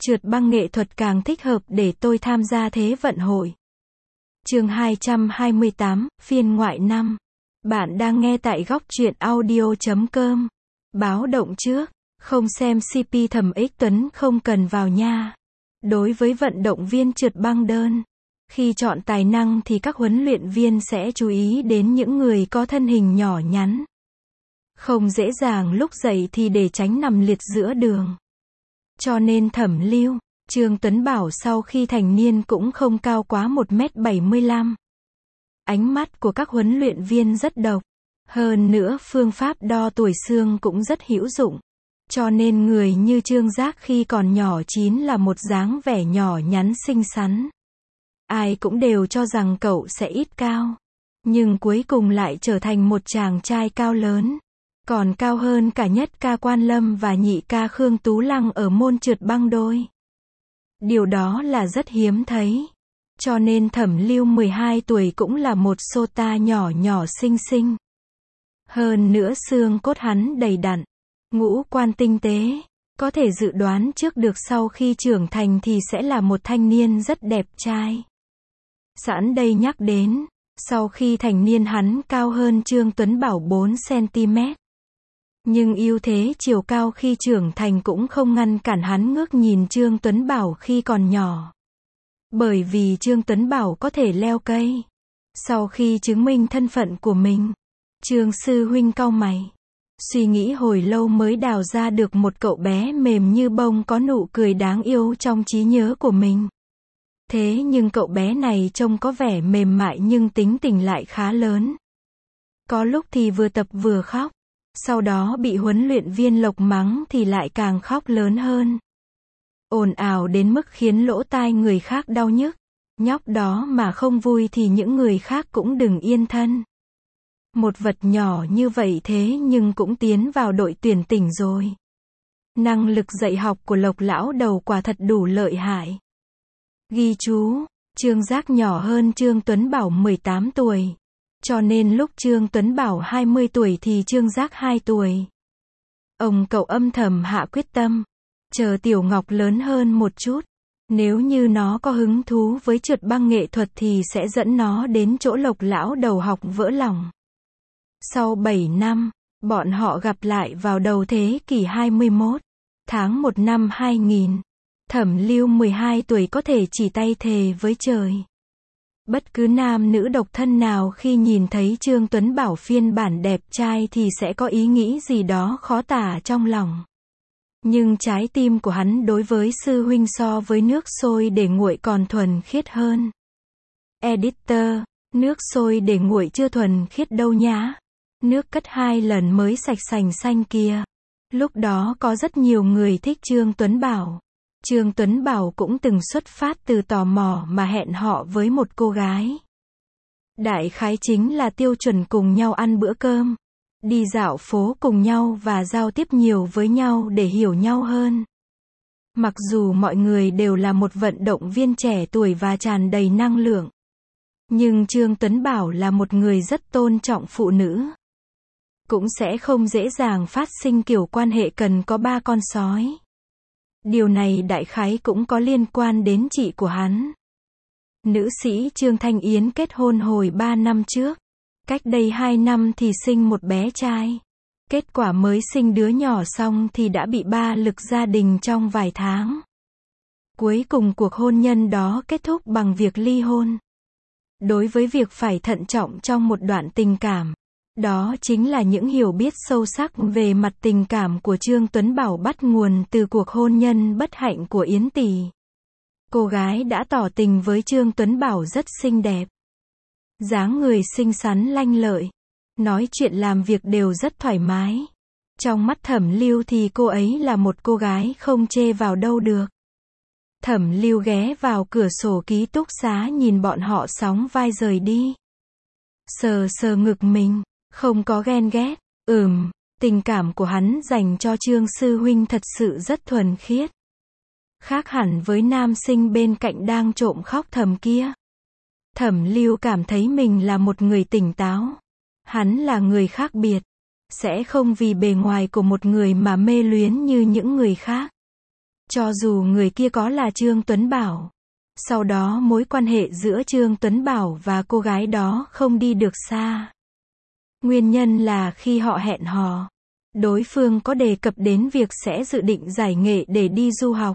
Trượt băng nghệ thuật càng thích hợp để tôi tham gia Thế vận hội. Chương 228, phiên ngoại 5. Bạn đang nghe tại góc truyện audio.com. Báo động trước, không xem CP Thẩm Ích Tuấn không cần vào nha. Đối với vận động viên trượt băng đơn, khi chọn tài năng thì các huấn luyện viên sẽ chú ý đến những người có thân hình nhỏ nhắn, không dễ dàng lúc dậy thì để tránh nằm liệt giữa đường. Cho nên Thẩm Lưu, Trương Tuấn Bảo sau khi thành niên cũng không cao quá 1m75. Ánh mắt của các huấn luyện viên rất độc. Hơn nữa phương pháp đo tuổi xương cũng rất hữu dụng. Cho nên người như Trương Giác khi còn nhỏ chính là một dáng vẻ nhỏ nhắn xinh xắn. Ai cũng đều cho rằng cậu sẽ ít cao. Nhưng cuối cùng lại trở thành một chàng trai cao lớn. Còn cao hơn cả nhất ca Quan Lâm và nhị ca Khương Tú Lăng ở môn trượt băng đôi. Điều đó là rất hiếm thấy. Cho nên Thẩm Lưu 12 tuổi cũng là một sota nhỏ nhỏ xinh xinh. Hơn nữa xương cốt hắn đầy đặn, ngũ quan tinh tế, có thể dự đoán trước được sau khi trưởng thành thì sẽ là một thanh niên rất đẹp trai. Sẵn đây nhắc đến, sau khi thành niên hắn cao hơn Trương Tuấn Bảo 4cm. Nhưng ưu thế chiều cao khi trưởng thành cũng không ngăn cản hắn ngước nhìn Trương Tuấn Bảo khi còn nhỏ. Bởi vì Trương Tuấn Bảo có thể leo cây. Sau khi chứng minh thân phận của mình, Trương sư huynh cau mày, suy nghĩ hồi lâu mới đào ra được một cậu bé mềm như bông có nụ cười đáng yêu trong trí nhớ của mình. Thế nhưng cậu bé này trông có vẻ mềm mại nhưng tính tình lại khá lớn. Có lúc thì vừa tập vừa khóc, sau đó bị huấn luyện viên Lộc mắng thì lại càng khóc lớn hơn. Ồn ào đến mức khiến lỗ tai người khác đau nhức. Nhóc đó mà không vui thì những người khác cũng đừng yên thân. Một vật nhỏ như vậy thế nhưng cũng tiến vào đội tuyển tỉnh rồi. Năng lực dạy học của Lộc lão đầu quả thật đủ lợi hại. Ghi chú, Trương Giác nhỏ hơn Trương Tuấn Bảo 18 tuổi. Cho nên lúc Trương Tuấn Bảo 20 tuổi thì Trương Giác 2 tuổi. Ông cậu âm thầm hạ quyết tâm. Chờ Tiểu Ngọc lớn hơn một chút. Nếu như nó có hứng thú với trượt băng nghệ thuật thì sẽ dẫn nó đến chỗ Lộc lão đầu học vỡ lòng. Sau 7 năm, bọn họ gặp lại vào đầu thế kỷ 21, tháng 1 năm 2000. Thẩm Lưu 12 tuổi có thể chỉ tay thề với trời. Bất cứ nam nữ độc thân nào khi nhìn thấy Trương Tuấn Bảo phiên bản đẹp trai thì sẽ có ý nghĩ gì đó khó tả trong lòng. Nhưng trái tim của hắn đối với sư huynh so với nước sôi để nguội còn thuần khiết hơn. Editor, nước sôi để nguội chưa thuần khiết đâu nhá. Nước cất 2 lần mới sạch sành xanh kia. Lúc đó có rất nhiều người thích Trương Tuấn Bảo. Trương Tuấn Bảo cũng từng xuất phát từ tò mò mà hẹn họ với một cô gái. Đại khái chính là tiêu chuẩn cùng nhau ăn bữa cơm, đi dạo phố cùng nhau và giao tiếp nhiều với nhau để hiểu nhau hơn. Mặc dù mọi người đều là một vận động viên trẻ tuổi và tràn đầy năng lượng, nhưng Trương Tuấn Bảo là một người rất tôn trọng phụ nữ. Cũng sẽ không dễ dàng phát sinh kiểu quan hệ cần có 3 con sói. Điều này đại khái cũng có liên quan đến chị của hắn. Nữ sĩ Trương Thanh Yến kết hôn hồi 3 năm trước. Cách đây 2 năm thì sinh một bé trai. Kết quả mới sinh đứa nhỏ xong thì đã bị ba lực gia đình trong vài tháng. Cuối cùng cuộc hôn nhân đó kết thúc bằng việc ly hôn. Đối với việc phải thận trọng trong một đoạn tình cảm, đó chính là những hiểu biết sâu sắc về mặt tình cảm của Trương Tuấn Bảo bắt nguồn từ cuộc hôn nhân bất hạnh của Yến Tỷ. Cô gái đã tỏ tình với Trương Tuấn Bảo rất xinh đẹp. Dáng người xinh xắn lanh lợi. Nói chuyện làm việc đều rất thoải mái. Trong mắt Thẩm Lưu thì cô ấy là một cô gái không chê vào đâu được. Thẩm Lưu ghé vào cửa sổ ký túc xá nhìn bọn họ sóng vai rời đi. Sờ sờ ngực mình. Không có ghen ghét. Tình cảm của hắn dành cho Trương sư huynh thật sự rất thuần khiết. Khác hẳn với nam sinh bên cạnh đang trộm khóc thầm kia. Thẩm Lưu cảm thấy mình là một người tỉnh táo. Hắn là người khác biệt. Sẽ không vì bề ngoài của một người mà mê luyến như những người khác. Cho dù người kia có là Trương Tuấn Bảo. Sau đó mối quan hệ giữa Trương Tuấn Bảo và cô gái đó không đi được xa. Nguyên nhân là khi họ hẹn hò, đối phương có đề cập đến việc sẽ dự định giải nghệ để đi du học.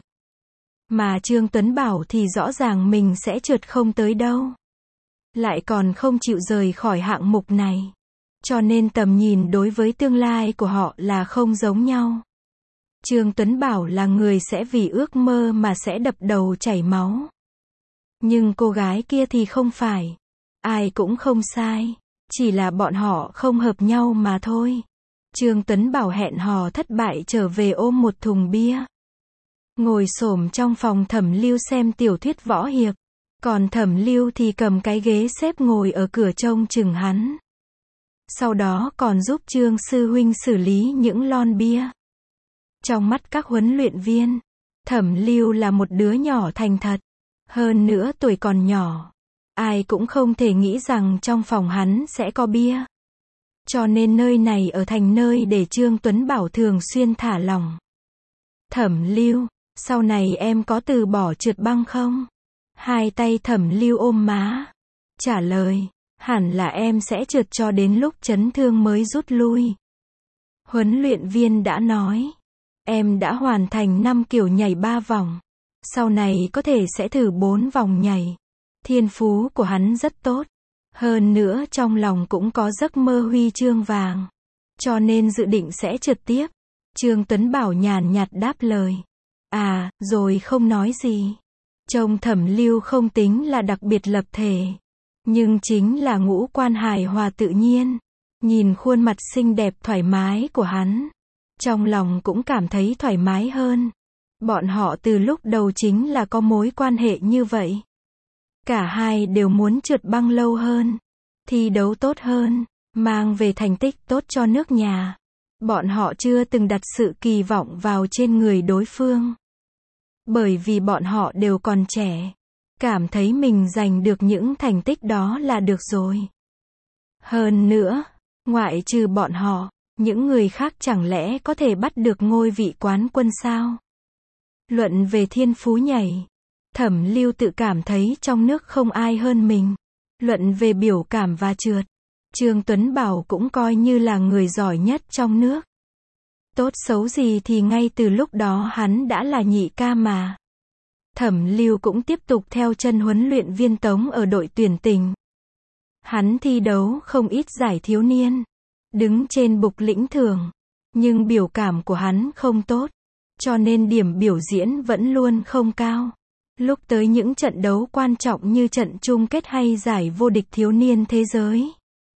Mà Trương Tuấn Bảo thì rõ ràng mình sẽ trượt không tới đâu. Lại còn không chịu rời khỏi hạng mục này. Cho nên tầm nhìn đối với tương lai của họ là không giống nhau. Trương Tuấn Bảo là người sẽ vì ước mơ mà sẽ đập đầu chảy máu. Nhưng cô gái kia thì không phải. Ai cũng không sai. Chỉ là bọn họ không hợp nhau mà thôi. Trương Tuấn Bảo hẹn hò thất bại trở về ôm một thùng bia. Ngồi xổm trong phòng Thẩm Lưu xem tiểu thuyết võ hiệp. Còn Thẩm Lưu thì cầm cái ghế xếp ngồi ở cửa trông chừng hắn. Sau đó còn giúp Trương sư huynh xử lý những lon bia. Trong mắt các huấn luyện viên, Thẩm Lưu là một đứa nhỏ thành thật. Hơn nữa tuổi còn nhỏ. Ai cũng không thể nghĩ rằng trong phòng hắn sẽ có bia. Cho nên nơi này ở thành nơi để Trương Tuấn Bảo thường xuyên thả lỏng. Thẩm Lưu, sau này em có từ bỏ trượt băng không? Hai tay Thẩm Lưu ôm má. Trả lời, hẳn là em sẽ trượt cho đến lúc chấn thương mới rút lui. Huấn luyện viên đã nói, em đã hoàn thành 5 kiểu nhảy 3 vòng. Sau này có thể sẽ thử 4 vòng nhảy. Thiên phú của hắn rất tốt. Hơn nữa trong lòng cũng có giấc mơ huy chương vàng. Cho nên dự định sẽ trượt tiếp. Trương Tuấn Bảo nhàn nhạt đáp lời. À, rồi không nói gì. Trông Thẩm Lưu không tính là đặc biệt lập thể. Nhưng chính là ngũ quan hài hòa tự nhiên. Nhìn khuôn mặt xinh đẹp thoải mái của hắn. Trong lòng cũng cảm thấy thoải mái hơn. Bọn họ từ lúc đầu chính là có mối quan hệ như vậy. Cả hai đều muốn trượt băng lâu hơn. Thi đấu tốt hơn. Mang về thành tích tốt cho nước nhà. Bọn họ chưa từng đặt sự kỳ vọng vào trên người đối phương. Bởi vì bọn họ đều còn trẻ. Cảm thấy mình giành được những thành tích đó là được rồi. Hơn nữa, ngoại trừ bọn họ, những người khác chẳng lẽ có thể bắt được ngôi vị quán quân sao? Luận về thiên phú nhảy, Thẩm Lưu tự cảm thấy trong nước không ai hơn mình. Luận về biểu cảm và trượt, Trương Tuấn Bảo cũng coi như là người giỏi nhất trong nước. Tốt xấu gì thì ngay từ lúc đó hắn đã là nhị ca mà. Thẩm Lưu cũng tiếp tục theo chân huấn luyện viên Tống ở đội tuyển tỉnh. Hắn thi đấu không ít giải thiếu niên, đứng trên bục lĩnh thưởng, nhưng biểu cảm của hắn không tốt, cho nên điểm biểu diễn vẫn luôn không cao. Lúc tới những trận đấu quan trọng như trận chung kết hay giải vô địch thiếu niên thế giới,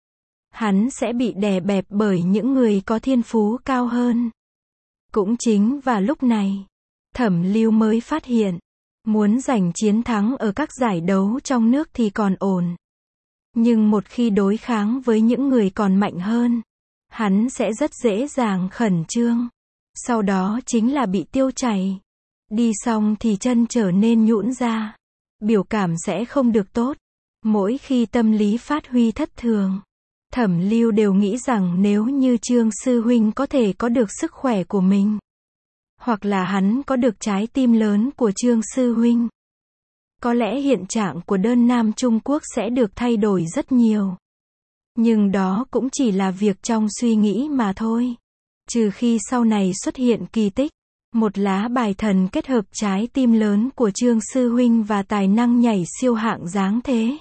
hắn sẽ bị đè bẹp bởi những người có thiên phú cao hơn. Cũng chính vào lúc này, Thẩm Lưu mới phát hiện, muốn giành chiến thắng ở các giải đấu trong nước thì còn ổn. Nhưng một khi đối kháng với những người còn mạnh hơn, hắn sẽ rất dễ dàng khẩn trương. Sau đó chính là bị tiêu chảy. Đi xong thì chân trở nên nhũn ra. Biểu cảm sẽ không được tốt. Mỗi khi tâm lý phát huy thất thường, Thẩm Lưu đều nghĩ rằng nếu như Trương sư huynh có thể có được sức khỏe của mình, hoặc là hắn có được trái tim lớn của Trương sư huynh, có lẽ hiện trạng của đơn nam Trung Quốc sẽ được thay đổi rất nhiều. Nhưng đó cũng chỉ là việc trong suy nghĩ mà thôi. Trừ khi sau này xuất hiện kỳ tích, một lá bài thần kết hợp trái tim lớn của Trương sư huynh và tài năng nhảy siêu hạng dáng thế.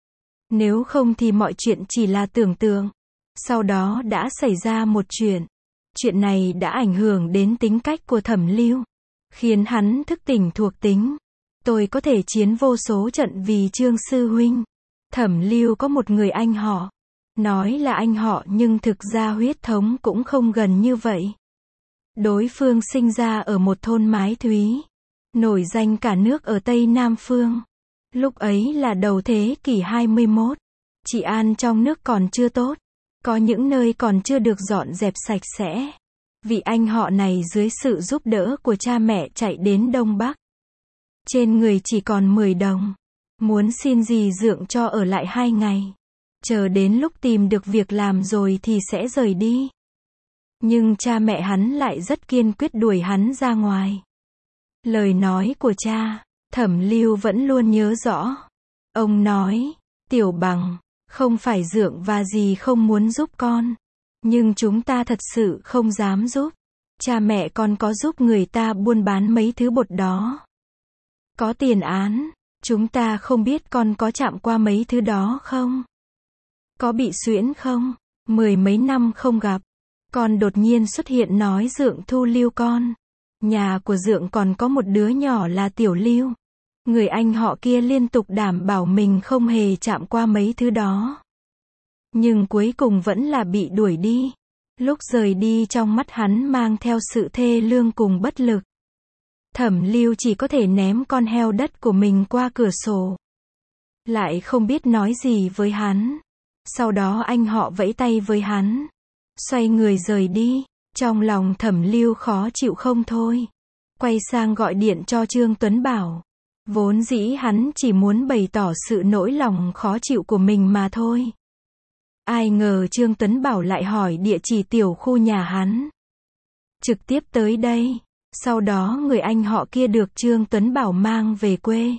Nếu không thì mọi chuyện chỉ là tưởng tượng. Sau đó đã xảy ra một chuyện. Chuyện này đã ảnh hưởng đến tính cách của Thẩm Lưu, khiến hắn thức tỉnh thuộc tính. Tôi có thể chiến vô số trận vì Trương sư huynh. Thẩm Lưu có một người anh họ. Nói là anh họ nhưng thực ra huyết thống cũng không gần như vậy. Đối phương sinh ra ở một thôn Mái Thúy, nổi danh cả nước ở Tây Nam Phương. Lúc ấy là đầu thế kỷ 21. Trị an trong nước còn chưa tốt. Có những nơi còn chưa được dọn dẹp sạch sẽ. Vị anh họ này dưới sự giúp đỡ của cha mẹ chạy đến Đông Bắc. Trên người chỉ còn 10 đồng. Muốn xin dì dượng cho ở lại 2 ngày. Chờ đến lúc tìm được việc làm rồi thì sẽ rời đi. Nhưng cha mẹ hắn lại rất kiên quyết đuổi hắn ra ngoài. Lời nói của cha, Thẩm Lưu vẫn luôn nhớ rõ. Ông nói, Tiểu Bằng, không phải Dượng và dì không muốn giúp con, nhưng chúng ta thật sự không dám giúp. Cha mẹ con có giúp người ta buôn bán mấy thứ bột đó. Có tiền án, chúng ta không biết con có chạm qua mấy thứ đó không? Có bị suyễn không? 10 mấy năm không gặp, con đột nhiên xuất hiện nói Dượng thu lưu con. Nhà của Dượng còn có một đứa nhỏ là Tiểu Lưu. Người anh họ kia liên tục đảm bảo mình không hề chạm qua mấy thứ đó. Nhưng cuối cùng vẫn là bị đuổi đi. Lúc rời đi trong mắt hắn mang theo sự thê lương cùng bất lực. Thẩm Lưu chỉ có thể ném con heo đất của mình qua cửa sổ. Lại không biết nói gì với hắn. Sau đó anh họ vẫy tay với hắn. Xoay người rời đi. Trong lòng Thẩm Lưu khó chịu không thôi. Quay sang gọi điện cho Trương Tuấn Bảo. Vốn dĩ hắn chỉ muốn bày tỏ sự nỗi lòng khó chịu của mình mà thôi. Ai ngờ Trương Tuấn Bảo lại hỏi địa chỉ tiểu khu nhà hắn. Trực tiếp tới đây. Sau đó người anh họ kia được Trương Tuấn Bảo mang về quê.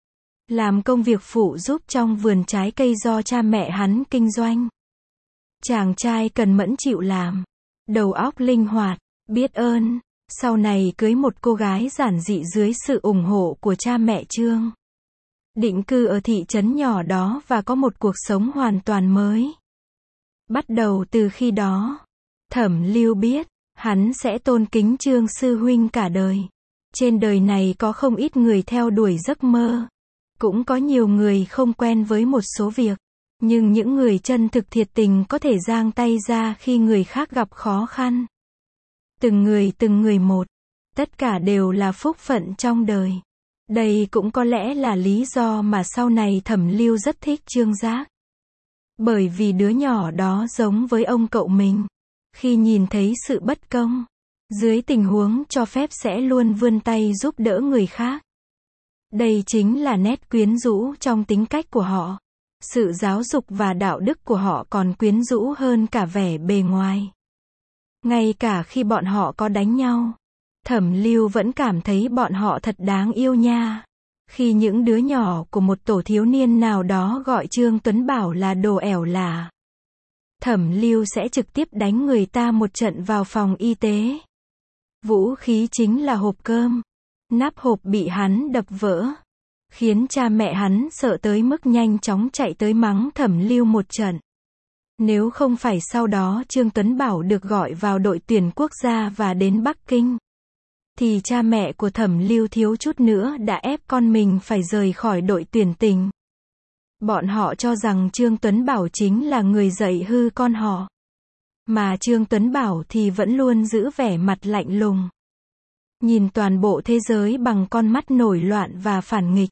Làm công việc phụ giúp trong vườn trái cây do cha mẹ hắn kinh doanh. Chàng trai cần mẫn chịu làm. Đầu óc linh hoạt, biết ơn. Sau này cưới một cô gái giản dị dưới sự ủng hộ của cha mẹ Trương. Định cư ở thị trấn nhỏ đó và có một cuộc sống hoàn toàn mới. Bắt đầu từ khi đó, Thẩm Lưu biết, hắn sẽ tôn kính Trương sư huynh cả đời. Trên đời này có không ít người theo đuổi giấc mơ. Cũng có nhiều người không quen với một số việc. Nhưng những người chân thực thiệt tình có thể giang tay ra khi người khác gặp khó khăn. Từng người một. Tất cả đều là phúc phận trong đời. Đây cũng có lẽ là lý do mà sau này Thẩm Lưu rất thích Trương Giác. Bởi vì đứa nhỏ đó giống với ông cậu mình. Khi nhìn thấy sự bất công, dưới tình huống cho phép sẽ luôn vươn tay giúp đỡ người khác. Đây chính là nét quyến rũ trong tính cách của họ. Sự giáo dục và đạo đức của họ còn quyến rũ hơn cả vẻ bề ngoài. Ngay cả khi bọn họ có đánh nhau, Thẩm Lưu vẫn cảm thấy bọn họ thật đáng yêu nha. Khi những đứa nhỏ của một tổ thiếu niên nào đó gọi Trương Tuấn Bảo là đồ ẻo lả, Thẩm Lưu sẽ trực tiếp đánh người ta một trận vào phòng y tế. Vũ khí chính là hộp cơm. Nắp hộp bị hắn đập vỡ, khiến cha mẹ hắn sợ tới mức nhanh chóng chạy tới mắng Thẩm Lưu một trận. Nếu không phải sau đó Trương Tuấn Bảo được gọi vào đội tuyển quốc gia và đến Bắc Kinh, thì cha mẹ của Thẩm Lưu thiếu chút nữa đã ép con mình phải rời khỏi đội tuyển tỉnh. Bọn họ cho rằng Trương Tuấn Bảo chính là người dạy hư con họ. Mà Trương Tuấn Bảo thì vẫn luôn giữ vẻ mặt lạnh lùng. Nhìn toàn bộ thế giới bằng con mắt nổi loạn và phản nghịch.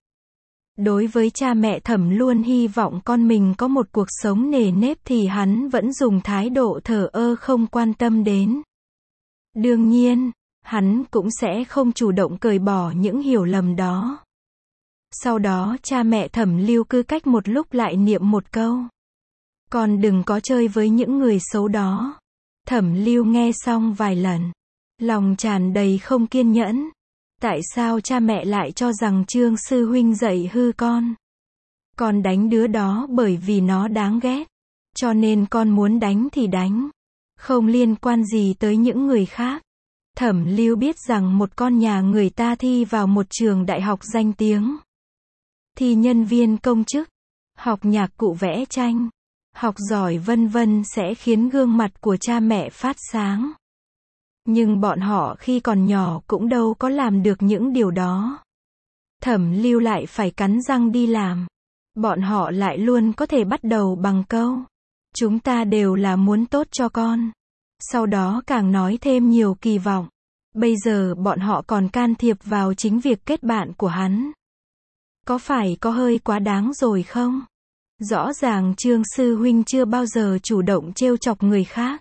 Đối với cha mẹ Thẩm luôn hy vọng con mình có một cuộc sống nề nếp thì hắn vẫn dùng thái độ thờ ơ không quan tâm đến. Đương nhiên, hắn cũng sẽ không chủ động cởi bỏ những hiểu lầm đó. Sau đó cha mẹ Thẩm Lưu cứ cách một lúc lại niệm một câu. Con đừng có chơi với những người xấu đó. Thẩm Lưu nghe xong vài lần. Lòng tràn đầy không kiên nhẫn. Tại sao cha mẹ lại cho rằng Trương sư huynh dạy hư con? Con đánh đứa đó bởi vì nó đáng ghét. Cho nên con muốn đánh thì đánh. Không liên quan gì tới những người khác. Thẩm Lưu biết rằng một con nhà người ta thi vào một trường đại học danh tiếng. Thi nhân viên công chức. Học nhạc cụ vẽ tranh. Học giỏi vân vân sẽ khiến gương mặt của cha mẹ phát sáng. Nhưng bọn họ khi còn nhỏ cũng đâu có làm được những điều đó. Thẩm Lưu lại phải cắn răng đi làm. Bọn họ lại luôn có thể bắt đầu bằng câu. Chúng ta đều là muốn tốt cho con. Sau đó càng nói thêm nhiều kỳ vọng. Bây giờ bọn họ còn can thiệp vào chính việc kết bạn của hắn. Có phải có hơi quá đáng rồi không? Rõ ràng Trương sư huynh chưa bao giờ chủ động trêu chọc người khác.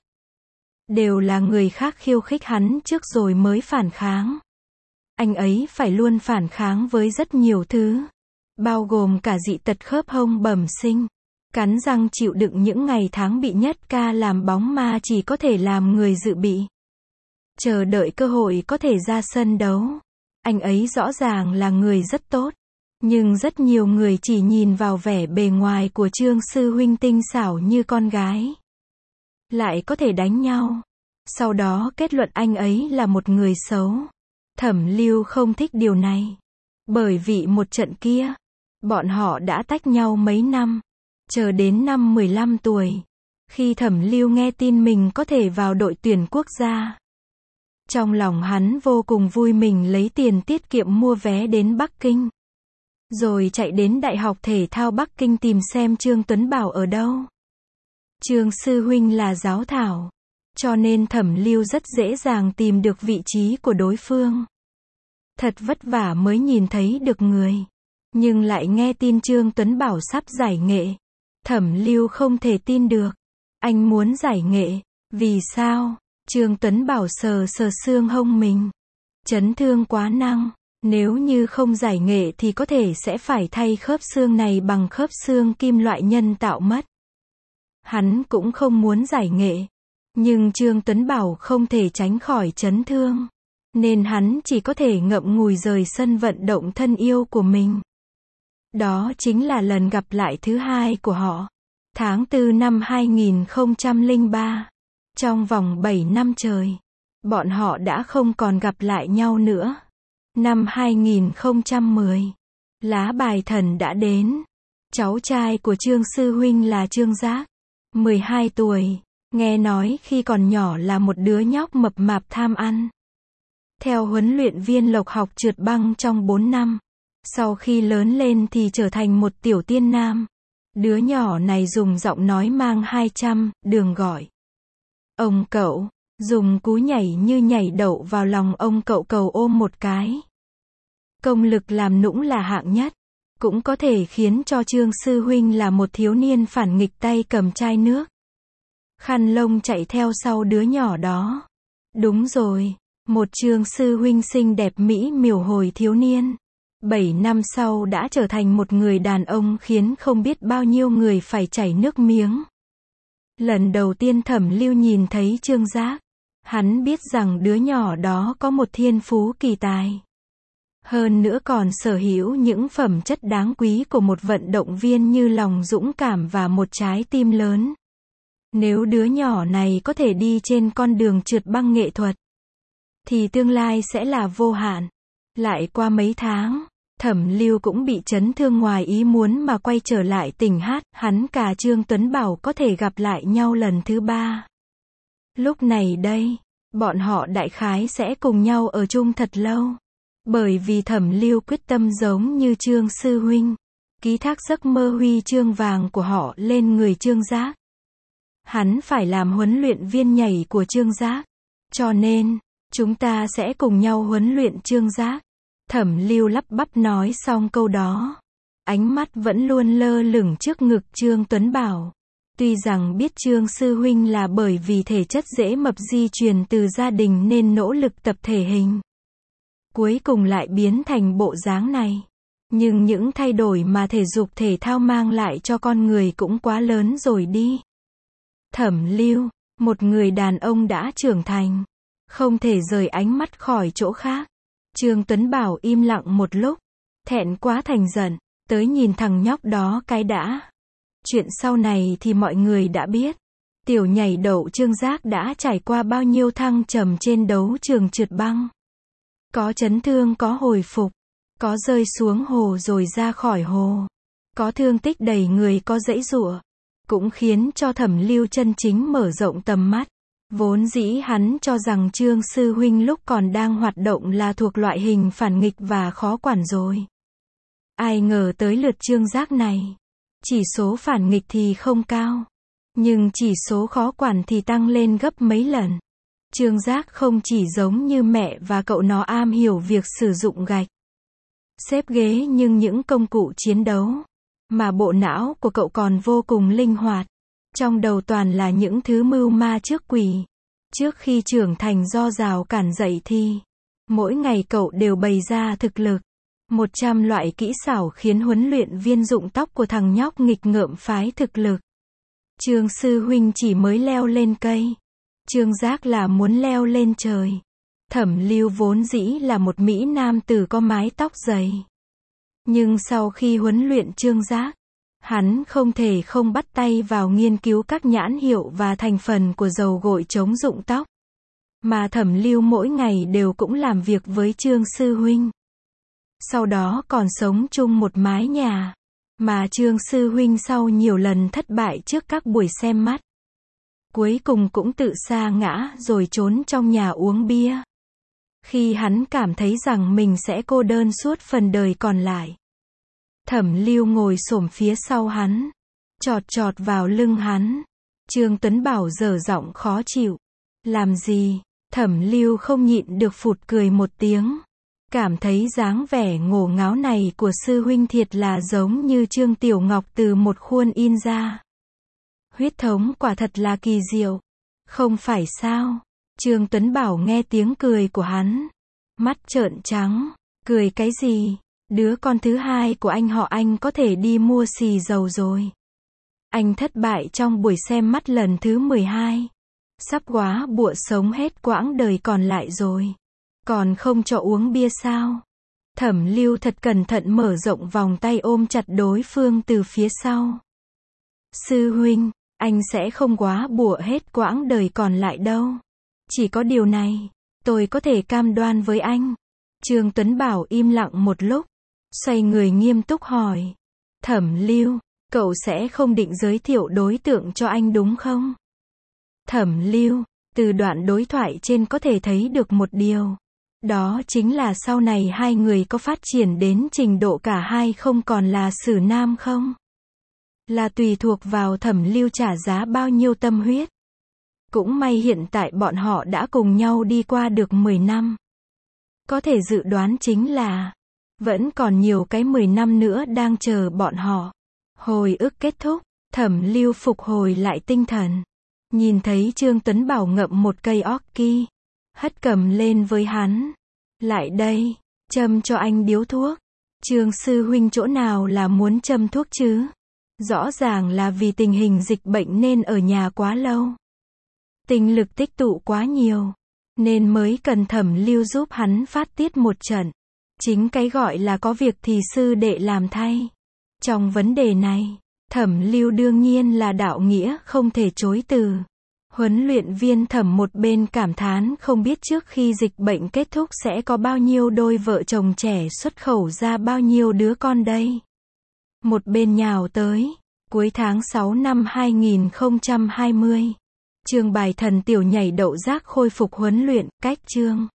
Đều là người khác khiêu khích hắn trước rồi mới phản kháng. Anh ấy phải luôn phản kháng với rất nhiều thứ. Bao gồm cả dị tật khớp hông bẩm sinh. Cắn răng chịu đựng những ngày tháng bị nhất ca làm bóng ma chỉ có thể làm người dự bị. Chờ đợi cơ hội có thể ra sân đấu. Anh ấy rõ ràng là người rất tốt. Nhưng rất nhiều người chỉ nhìn vào vẻ bề ngoài của Trương sư huynh tinh xảo như con gái. Lại có thể đánh nhau. Sau đó kết luận anh ấy là một người xấu. Thẩm Lưu không thích điều này. Bởi vì một trận kia, bọn họ đã tách nhau mấy năm. Chờ đến năm 15 tuổi. Khi Thẩm Lưu nghe tin mình có thể vào đội tuyển quốc gia. Trong lòng hắn vô cùng vui, mình lấy tiền tiết kiệm mua vé đến Bắc Kinh. Rồi chạy đến Đại học Thể thao Bắc Kinh tìm xem Trương Tuấn Bảo ở đâu. Trương sư huynh là giáo thảo. Cho nên Thẩm Lưu rất dễ dàng tìm được vị trí của đối phương. Thật vất vả mới nhìn thấy được người. Nhưng lại nghe tin Trương Tuấn Bảo sắp giải nghệ. Thẩm Lưu không thể tin được. Anh muốn giải nghệ. Vì sao? Trương Tuấn Bảo sờ sờ xương hông mình. Chấn thương quá nặng. Nếu như không giải nghệ thì có thể sẽ phải thay khớp xương này bằng khớp xương kim loại nhân tạo mất. Hắn cũng không muốn giải nghệ. Nhưng Trương Tuấn Bảo không thể tránh khỏi chấn thương. Nên hắn chỉ có thể ngậm ngùi rời sân vận động thân yêu của mình. Đó chính là lần gặp lại thứ hai của họ. Tháng 4 năm 2003. Trong vòng 7 năm trời, bọn họ đã không còn gặp lại nhau nữa. Năm 2010, lá bài thần đã đến. Cháu trai của Trương sư huynh là Trương Giác, 12 tuổi, nghe nói khi còn nhỏ là một đứa nhóc mập mạp tham ăn. Theo huấn luyện viên Lộc học trượt băng trong 4 năm. Sau khi lớn lên thì trở thành một tiểu tiên nam. Đứa nhỏ này dùng giọng nói mang 200 đường gọi. Ông cậu, dùng cú nhảy như nhảy đậu vào lòng ông cậu, cầu ôm một cái. Công lực làm nũng là hạng nhất. Cũng có thể khiến cho Trương sư huynh là một thiếu niên phản nghịch, tay cầm chai nước. Khăn lông chạy theo sau đứa nhỏ đó. Đúng rồi, một Trương sư huynh xinh đẹp mỹ miều hồi thiếu niên. 7 năm sau đã trở thành một người đàn ông khiến không biết bao nhiêu người phải chảy nước miếng. Lần đầu tiên Thẩm Lưu nhìn thấy Trương Giác, hắn biết rằng đứa nhỏ đó có một thiên phú kỳ tài. Hơn nữa còn sở hữu những phẩm chất đáng quý của một vận động viên như lòng dũng cảm và một trái tim lớn. Nếu đứa nhỏ này có thể đi trên con đường trượt băng nghệ thuật, thì tương lai sẽ là vô hạn. Lại qua mấy tháng, Thẩm Lưu cũng bị chấn thương ngoài ý muốn mà quay trở lại tỉnh hát, hắn cả Trương Tuấn Bảo có thể gặp lại nhau lần thứ 3. Lúc này đây, bọn họ đại khái sẽ cùng nhau ở chung thật lâu. Bởi vì Thẩm Lưu quyết tâm giống như Trương sư huynh, ký thác giấc mơ huy chương vàng của họ lên người Trương Giác. Hắn phải làm huấn luyện viên nhảy của Trương Giác. Cho nên, chúng ta sẽ cùng nhau huấn luyện Trương Giác. Thẩm Lưu lắp bắp nói xong câu đó. Ánh mắt vẫn luôn lơ lửng trước ngực Trương Tuấn Bảo. Tuy rằng biết Trương sư huynh là bởi vì thể chất dễ mập di truyền từ gia đình nên nỗ lực tập thể hình. Cuối cùng lại biến thành bộ dáng này. Nhưng những thay đổi mà thể dục thể thao mang lại cho con người cũng quá lớn rồi đi. Thẩm Lưu, một người đàn ông đã trưởng thành, không thể rời ánh mắt khỏi chỗ khác. Trương Tuấn Bảo im lặng một lúc, thẹn quá thành giận, tới nhìn thằng nhóc đó cái đã. Chuyện sau này thì mọi người đã biết. Tiểu nhảy đậu Trương Giác đã trải qua bao nhiêu thăng trầm trên đấu trường trượt băng. Có chấn thương, có hồi phục, có rơi xuống hồ rồi ra khỏi hồ, có thương tích đầy người, có giãy giụa. Cũng khiến cho Thẩm Lưu chân chính mở rộng tầm mắt. Vốn dĩ hắn cho rằng Trương sư huynh lúc còn đang hoạt động là thuộc loại hình phản nghịch và khó quản rồi. Ai ngờ tới lượt Trương Giác này, chỉ số phản nghịch thì không cao, nhưng chỉ số khó quản thì tăng lên gấp mấy lần. Trương Giác không chỉ giống như mẹ và cậu nó am hiểu việc sử dụng gạch, xếp ghế nhưng những công cụ chiến đấu, mà bộ não của cậu còn vô cùng linh hoạt. Trong đầu toàn là những thứ mưu ma trước quỷ. Trước khi trưởng thành do rào cản dậy thì, mỗi ngày cậu đều bày ra thực lực. 100 loại kỹ xảo khiến huấn luyện viên rụng tóc của thằng nhóc nghịch ngợm phái thực lực. Trương sư huynh chỉ mới leo lên cây. Trương Giác là muốn leo lên trời. Thẩm Lưu vốn dĩ là một mỹ nam tử có mái tóc dày. Nhưng sau khi huấn luyện Trương Giác, hắn không thể không bắt tay vào nghiên cứu các nhãn hiệu và thành phần của dầu gội chống rụng tóc. Mà Thẩm Lưu mỗi ngày đều cũng làm việc với Trương sư huynh. Sau đó còn sống chung một mái nhà. Mà Trương sư huynh sau nhiều lần thất bại trước các buổi xem mắt, cuối cùng cũng tự sa ngã rồi trốn trong nhà uống bia. Khi hắn cảm thấy rằng mình sẽ cô đơn suốt phần đời còn lại, Thẩm Lưu ngồi xổm phía sau hắn, chọt chọt vào lưng hắn. Trương Tuấn Bảo dở giọng khó chịu. Làm gì? Thẩm Lưu không nhịn được phụt cười một tiếng. Cảm thấy dáng vẻ ngổ ngáo này của sư huynh thiệt là giống như Trương Tiểu Ngọc từ một khuôn in ra. Huyết thống quả thật là kỳ diệu. Không phải sao? Trương Tuấn Bảo nghe tiếng cười của hắn, mắt trợn trắng. Cười cái gì? Đứa con thứ hai của anh họ Anh có thể đi mua xì dầu rồi. Anh thất bại trong buổi xem mắt lần thứ 12. Sắp quá bụa sống hết quãng đời còn lại rồi. Còn không cho uống bia sao? Thẩm Lưu thật cẩn thận mở rộng vòng tay ôm chặt đối phương từ phía sau. Sư huynh, anh sẽ không quá bụa hết quãng đời còn lại đâu. Chỉ có điều này, tôi có thể cam đoan với anh. Trương Tuấn Bảo im lặng một lúc, xoay người nghiêm túc hỏi. Thẩm Lưu, cậu sẽ không định giới thiệu đối tượng cho anh đúng không? Thẩm Lưu, từ đoạn đối thoại trên có thể thấy được một điều. Đó chính là sau này hai người có phát triển đến trình độ cả hai không còn là xử nam không? Là tùy thuộc vào Thẩm Lưu trả giá bao nhiêu tâm huyết. Cũng may hiện tại bọn họ đã cùng nhau đi qua được 10 năm. Có thể dự đoán chính là vẫn còn nhiều cái 10 năm nữa đang chờ bọn họ. Hồi ức kết thúc, Thẩm Lưu phục hồi lại tinh thần. Nhìn thấy Trương Tuấn Bảo ngậm một cây orki, hất cầm lên với hắn. Lại đây, châm cho anh điếu thuốc. Trương sư huynh chỗ nào là muốn châm thuốc chứ? Rõ ràng là vì tình hình dịch bệnh nên ở nhà quá lâu. Tinh lực tích tụ quá nhiều, nên mới cần Thẩm Lưu giúp hắn phát tiết một trận. Chính cái gọi là có việc thì sư đệ làm thay. Trong vấn đề này, Thẩm Lưu đương nhiên là đạo nghĩa không thể chối từ. Huấn luyện viên Thẩm một bên cảm thán không biết trước khi dịch bệnh kết thúc sẽ có bao nhiêu đôi vợ chồng trẻ xuất khẩu ra bao nhiêu đứa con đây. Một bên nhào tới, cuối tháng 6 năm 2020. Chương bài thần tiểu nhảy đậu rác khôi phục huấn luyện, cách chương.